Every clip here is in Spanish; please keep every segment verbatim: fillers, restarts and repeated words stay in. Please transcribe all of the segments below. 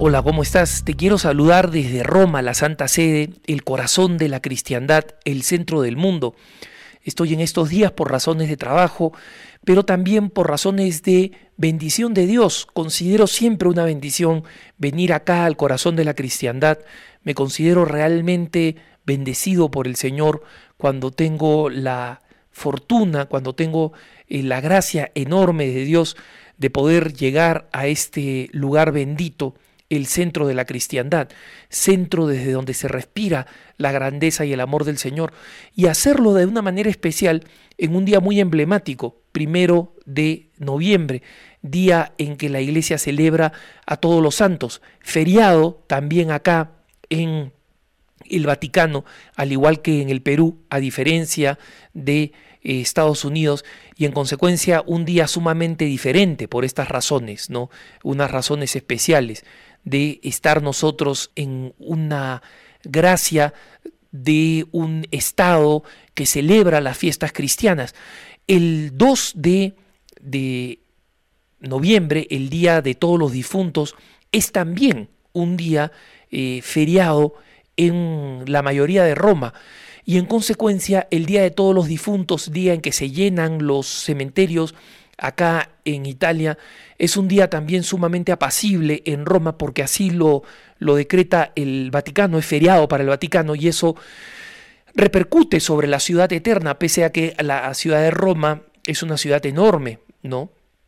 Hola, ¿cómo estás? Te quiero saludar desde Roma, la Santa Sede, el corazón de la cristiandad, el centro del mundo. Estoy en estos días por razones de trabajo, pero también por razones de bendición de Dios. Considero siempre una bendición venir acá al corazón de la cristiandad. Me considero realmente bendecido por el Señor cuando tengo la fortuna, cuando tengo eh, la gracia enorme de Dios de poder llegar a este lugar bendito, el centro de la cristiandad, centro desde donde se respira la grandeza y el amor del Señor, y hacerlo de una manera especial en un día muy emblemático, primero de noviembre, día en que la Iglesia celebra a todos los santos, feriado también acá en el Vaticano, al igual que en el Perú, a diferencia de eh, Estados Unidos, y en consecuencia un día sumamente diferente por estas razones, ¿no? Unas razones especiales de estar nosotros en una gracia de un Estado que celebra las fiestas cristianas. El dos de, de noviembre, el Día de Todos los Difuntos, es también un día eh, feriado en la mayoría de Roma, y en consecuencia el Día de Todos los Difuntos, día en que se llenan los cementerios acá en Italia, es un día también sumamente apacible en Roma, porque así lo, lo decreta el Vaticano, es feriado para el Vaticano, y eso repercute sobre la ciudad eterna, pese a que la ciudad de Roma es una ciudad enorme, ¿no?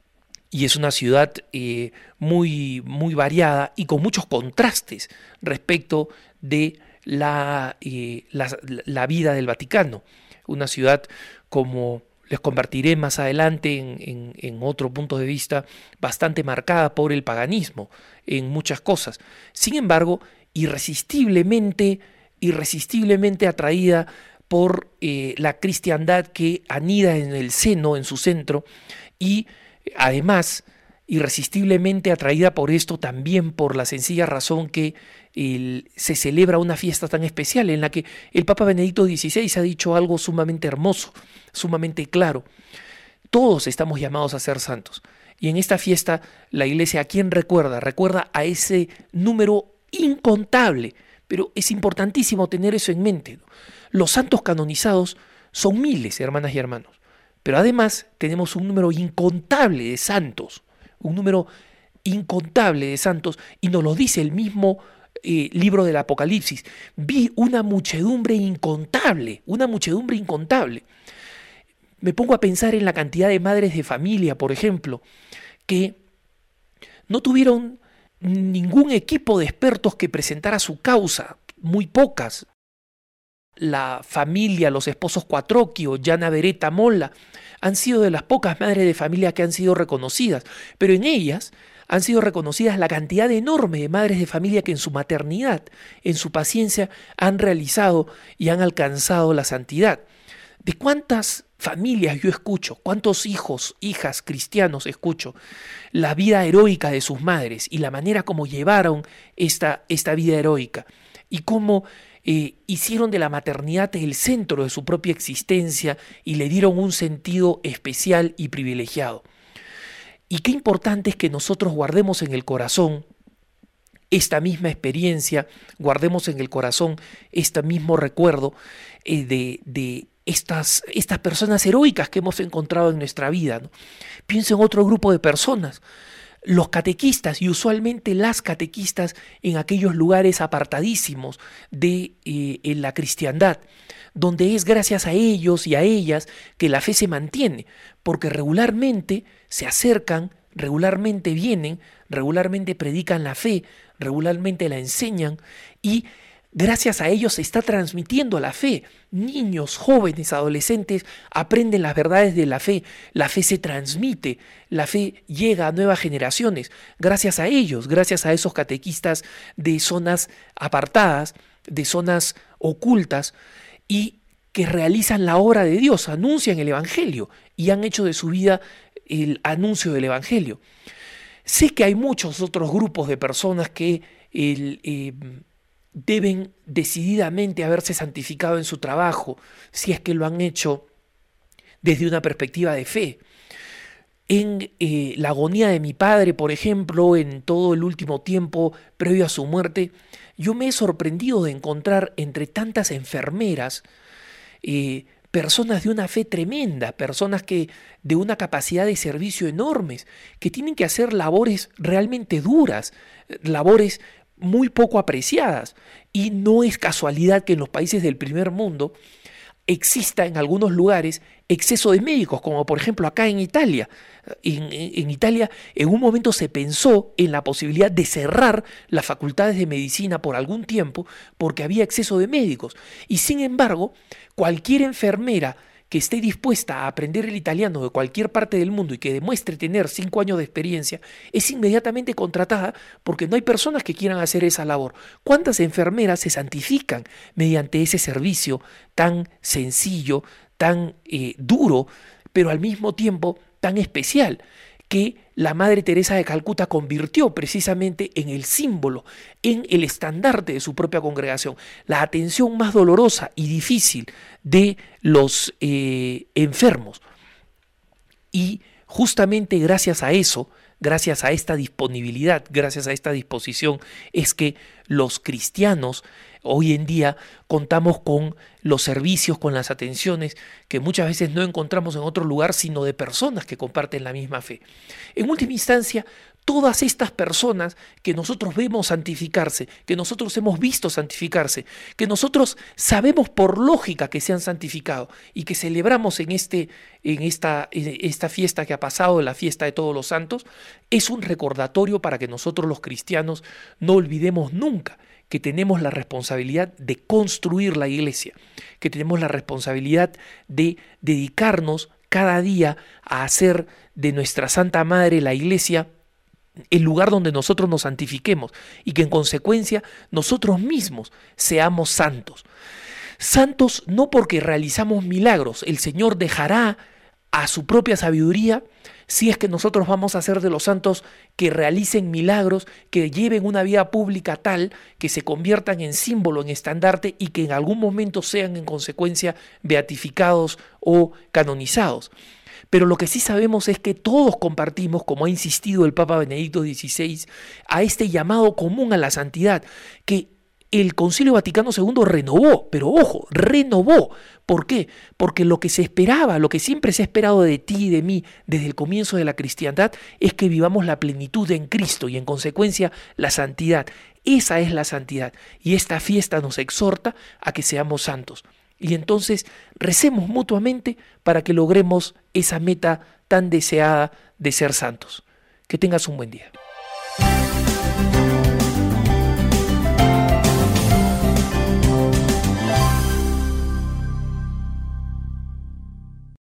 Y es una ciudad eh, muy, muy variada y con muchos contrastes respecto de la, eh, la, la vida del Vaticano. Una ciudad, como les compartiré más adelante en, en, en otro punto de vista, bastante marcada por el paganismo en muchas cosas. Sin embargo, irresistiblemente, irresistiblemente atraída por eh, la cristiandad que anida en el seno, en su centro, y además irresistiblemente atraída por esto también por la sencilla razón que el, se celebra una fiesta tan especial en la que el Papa Benedicto dieciséis ha dicho algo sumamente hermoso, sumamente claro. Todos estamos llamados a ser santos, y en esta fiesta la Iglesia, ¿a quién recuerda? Recuerda a ese número incontable, pero es importantísimo tener eso en mente, ¿no? Los santos canonizados son miles, hermanas y hermanos, pero además tenemos un número incontable de santos, un número incontable de santos, y nos lo dice el mismo eh, libro del Apocalipsis. Vi una muchedumbre incontable, una muchedumbre incontable. Me pongo a pensar en la cantidad de madres de familia, por ejemplo, que no tuvieron ningún equipo de expertos que presentara su causa, muy pocas. La familia, los esposos Quattrocchio, Gianna Beretta Molla, han sido de las pocas madres de familia que han sido reconocidas, pero en ellas han sido reconocidas la cantidad enorme de madres de familia que en su maternidad, en su paciencia, han realizado y han alcanzado la santidad. ¿De cuántas familias yo escucho, cuántos hijos, hijas cristianos escucho la vida heroica de sus madres y la manera como llevaron esta, esta vida heroica, y cómo Eh, hicieron de la maternidad el centro de su propia existencia y le dieron un sentido especial y privilegiado? Y qué importante es que nosotros guardemos en el corazón esta misma experiencia, guardemos en el corazón este mismo recuerdo eh, de, de estas, estas personas heroicas que hemos encontrado en nuestra vida, ¿no? Pienso en otro grupo de personas, los catequistas, y usualmente las catequistas en aquellos lugares apartadísimos de eh, en la cristiandad, donde es gracias a ellos y a ellas que la fe se mantiene, porque regularmente se acercan, regularmente vienen, regularmente predican la fe, regularmente la enseñan, y gracias a ellos se está transmitiendo la fe. Niños, jóvenes, adolescentes aprenden las verdades de la fe. La fe se transmite, la fe llega a nuevas generaciones. Gracias a ellos, gracias a esos catequistas de zonas apartadas, de zonas ocultas, y que realizan la obra de Dios, anuncian el Evangelio y han hecho de su vida el anuncio del Evangelio. Sé que hay muchos otros grupos de personas que el... Eh, deben decididamente haberse santificado en su trabajo, si es que lo han hecho desde una perspectiva de fe. en eh, la agonía de mi padre, por ejemplo, en todo el último tiempo previo a su muerte, yo me he sorprendido de encontrar entre tantas enfermeras eh, personas de una fe tremenda, personas que de una capacidad de servicio enormes, que tienen que hacer labores realmente duras, labores muy poco apreciadas. Y no es casualidad que en los países del primer mundo exista en algunos lugares exceso de médicos, como por ejemplo acá en Italia. En, en Italia en un momento se pensó en la posibilidad de cerrar las facultades de medicina por algún tiempo porque había exceso de médicos. Y sin embargo, cualquier enfermera que esté dispuesta a aprender el italiano de cualquier parte del mundo y que demuestre tener cinco años de experiencia, es inmediatamente contratada porque no hay personas que quieran hacer esa labor. ¿Cuántas enfermeras se santifican mediante ese servicio tan sencillo, tan eh, duro, pero al mismo tiempo tan especial, que la Madre Teresa de Calcuta convirtió precisamente en el símbolo, en el estandarte de su propia congregación, la atención más dolorosa y difícil de los eh, enfermos? Y justamente gracias a eso, gracias a esta disponibilidad, gracias a esta disposición, es que los cristianos hoy en día contamos con los servicios, con las atenciones que muchas veces no encontramos en otro lugar, sino de personas que comparten la misma fe. En última instancia, todas estas personas que nosotros vemos santificarse, que nosotros hemos visto santificarse, que nosotros sabemos por lógica que se han santificado y que celebramos en, este, en esta, en esta fiesta que ha pasado, la fiesta de todos los santos, es un recordatorio para que nosotros los cristianos no olvidemos nunca que tenemos la responsabilidad de construir la iglesia, que tenemos la responsabilidad de dedicarnos cada día a hacer de nuestra Santa Madre la iglesia el lugar donde nosotros nos santifiquemos y que en consecuencia nosotros mismos seamos santos. Santos no porque realizamos milagros, el Señor dejará a su propia sabiduría si es que nosotros vamos a ser de los santos que realicen milagros, que lleven una vida pública tal que se conviertan en símbolo, en estandarte y que en algún momento sean en consecuencia beatificados o canonizados. Pero lo que sí sabemos es que todos compartimos, como ha insistido el Papa Benedicto dieciséis, a este llamado común a la santidad, que el Concilio Vaticano segundo renovó, pero ojo, renovó. ¿Por qué? Porque lo que se esperaba, lo que siempre se ha esperado de ti y de mí desde el comienzo de la cristiandad es que vivamos la plenitud en Cristo y en consecuencia la santidad. Esa es la santidad y esta fiesta nos exhorta a que seamos santos. Y entonces recemos mutuamente para que logremos esa meta tan deseada de ser santos. Que tengas un buen día.